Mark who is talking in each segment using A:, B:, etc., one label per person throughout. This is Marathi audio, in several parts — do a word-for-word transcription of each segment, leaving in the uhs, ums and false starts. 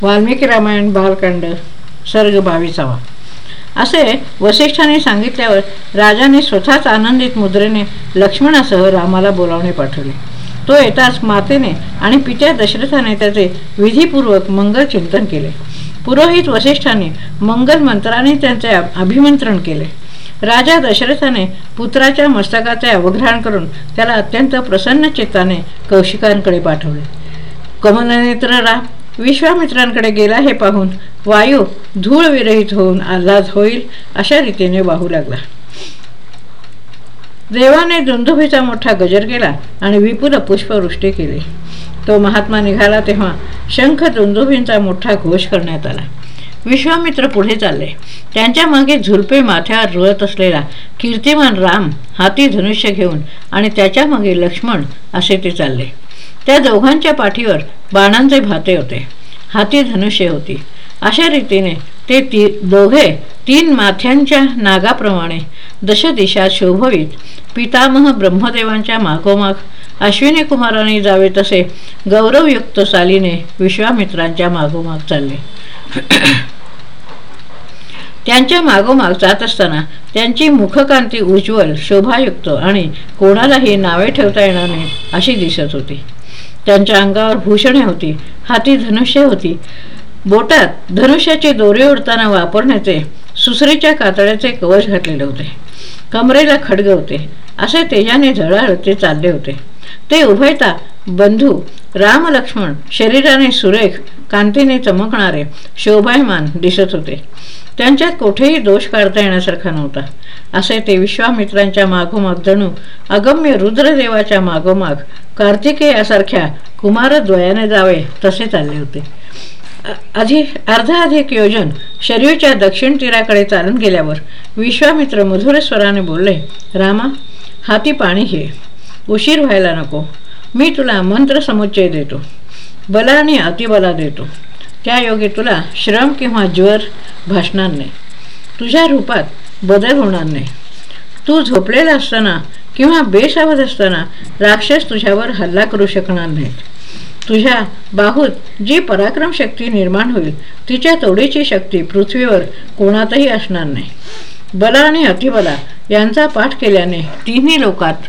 A: वाल्मिकी रामायण बालकांड सर्ग बावीसावा. असे वसिष्ठाने सांगितल्यावर राजाने स्वतःच आनंदित मुद्रेने लक्ष्मणासह रामाला बोलावणे पाठवले. तो येताच मातेने आणि पित्या दशरथाने त्याचे विधीपूर्वक मंगल चिंतन केले. पुरोहित वसिष्ठाने मंगल मंत्राने त्यांचे अभिमंत्रण केले. राजा दशरथाने पुत्राच्या मस्तकाचे अवघ्राण करून त्याला अत्यंत प्रसन्न चित्ताने कौशिकांकडे पाठवले. कमलनेत्र राम विश्वामित्रांकडे गेला हे पाहून वायू धूळ विरहित होऊन आल्हाद होईल अशा रीतीने वाहू लागला. देवाने दुंदुभीचा मोठा गजर केला आणि विपुल पुष्पवृष्टी केली. तो महात्मा निघाला तेव्हा शंख दुंदुभींचा मोठा घोष करण्यात आला. विश्वामित्र पुढे चालले. त्यांच्या मागे झुलपे माथ्यावर रुळत असलेला कीर्तिमान राम हाती धनुष्य घेऊन आणि त्याच्या मागे लक्ष्मण असे ते चालले. त्या दोघांच्या पाठीवर बाणांचे भाते होते, हाती धनुष्य होती. अशा रीतीने ते ती दोघे तीन माथ्यांच्या नागाप्रमाणे दशदिशा शोभवीत पितामह ब्रह्मदेवांच्या मागोमाग अश्विनी कुमारांनी जावे तसे गौरवयुक्त चालीने विश्वामित्रांच्या मागोमाग चालले. त्यांच्या मागोमाग जात असताना त्यांची मुखकांती उज्ज्वल शोभायुक्त आणि कोणालाही नावे ठेवता येणार नाही अशी दिसत होती. त्यांच्या अंगावर भूषणे होती, हाती धनुष्य होती. बोटात धनुष्याचे दोरे ओढताना वापरण्याचे सुसरीच्या कातड्याचे कवच घातलेले होते. कमरेला खड्ग होते. असे तेजाने झळाळत ते चालले होते. ते उभयता बंधू राम लक्ष्मण शरीराने सुरेख कांतीने चमकणारे शोभायमान दिसत होते. त्यांच्यात कोठेही दोष काढता येण्यासारखा नव्हता. असे ते विश्वामित्रांच्या मागोमाग जणू अगम्य रुद्रदेवाच्या मागोमाग कार्तिकेयासारख्या कुमारद्वयाने जावे तसे चालले होते. अधिक अर्धा अधिक योजन शरीरच्या दक्षिण तीराकडे चालून गेल्यावर विश्वामित्र मधुर स्वराने बोलले, रामा, हाती पाणी घे. उशीर व्हायला नको. मी तुला मंत्र समुच्चय देतो, बला आणि अतिबला देतो. त्या योगी तुला श्रम किंवा ज्वर भासणार नाही. तुझ्या रूपात बदल होणार नाही. तू झोपलेला असताना किंवा बेसावध असताना राक्षस तुझ्यावर हल्ला करू शकणार नाहीत. तुझ्या बाहूत जी पराक्रम शक्ती निर्माण होईल तिच्या तोडीची शक्ती पृथ्वीवर कोणातही असणार नाही. बला आणि अतिबला यांचा पाठ केल्याने तिन्ही लोकात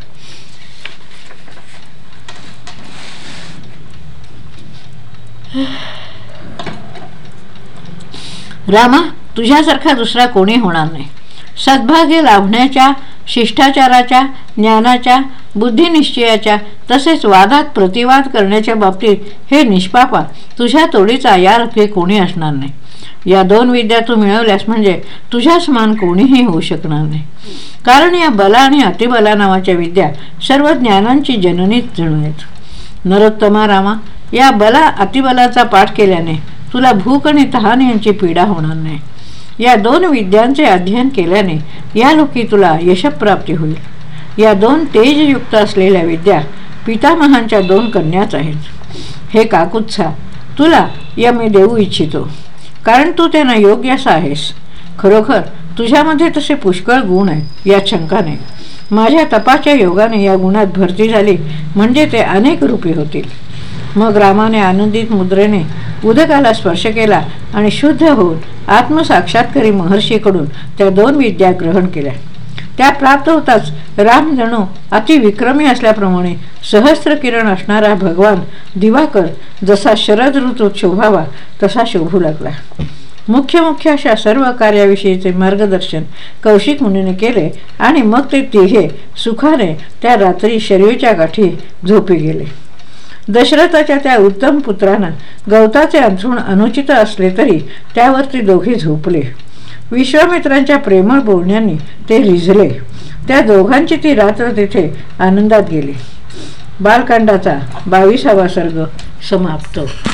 A: रामा, तुझ्यासारखा दुसरा कोणी होणार नाही. सद्भाग्य लाभण्याच्या, शिष्टाचाराच्या, ज्ञानाच्या, बुद्धिनिश्चयाच्या तसेच वादात प्रतिवाद करण्याच्या बाबतीत हे निष्पापा तुझ्या तोडीचा यारखे कोणी असणार नाही. या दोन विद्या तू मिळवल्यास म्हणजे तुझ्या समान कोणीही होऊ शकणार नाही. कारण या बला आणि अतिबला नावाच्या विद्या सर्व ज्ञानांची जननीत जणू आहेत. नरोत्तमा रामा, या बला अतिबलाचा पाठ केल्याने तुला भूक आणि तहान यांची पीडा होणार नाही. या दोन विद्यांचे अध्ययन केल्याने या लोकी तुला यशप्राप्ती होईल. या दोन तेजयुक्त असलेल्या विद्या पितामहांच्या दोन कन्याच आहेत. हे काकुत्सा, तुला या मी देऊ इच्छितो, कारण तू त्यांना योग्य असा आहेस. खरोखर तुझ्यामध्ये तसे पुष्कळ गुण आहेत, यात शंका नाही. माझ्या तपाच्या योगाने या गुणात भरती झाली म्हणजे ते अनेक रूपी होतील. मग रामाने आनंदित मुद्रेने उदकाला स्पर्श केला आणि शुद्ध होऊन आत्मसाक्षात्कारी महर्षीकडून त्या दोन विद्या ग्रहण केल्या. त्या प्राप्त होताच राम जणू अतिविक्रमी असल्याप्रमाणे सहस्त्र किरण असणारा भगवान दिवाकर जसा शरद ऋतूत शोभावा तसा शोभू लागला. मुख्य मुख्य अशा सर्व कार्याविषयीचे मार्गदर्शन कौशिक मुनीने केले आणि मग ते तिघे सुखाने त्या रात्री शरीरच्या गाठी झोपी गेले. दशरथाच्या त्या उत्तम पुत्रांना गवताचे अंथरूण अनुचित असले तरी त्यावर ते दोघे झोपले. विश्वामित्रांच्या प्रेमळ बोलण्याने ते रिझले. त्या दोघांची ती रात्र तिथे आनंदात गेली. बालकांडाचा बावीसावा सर्ग समाप्त.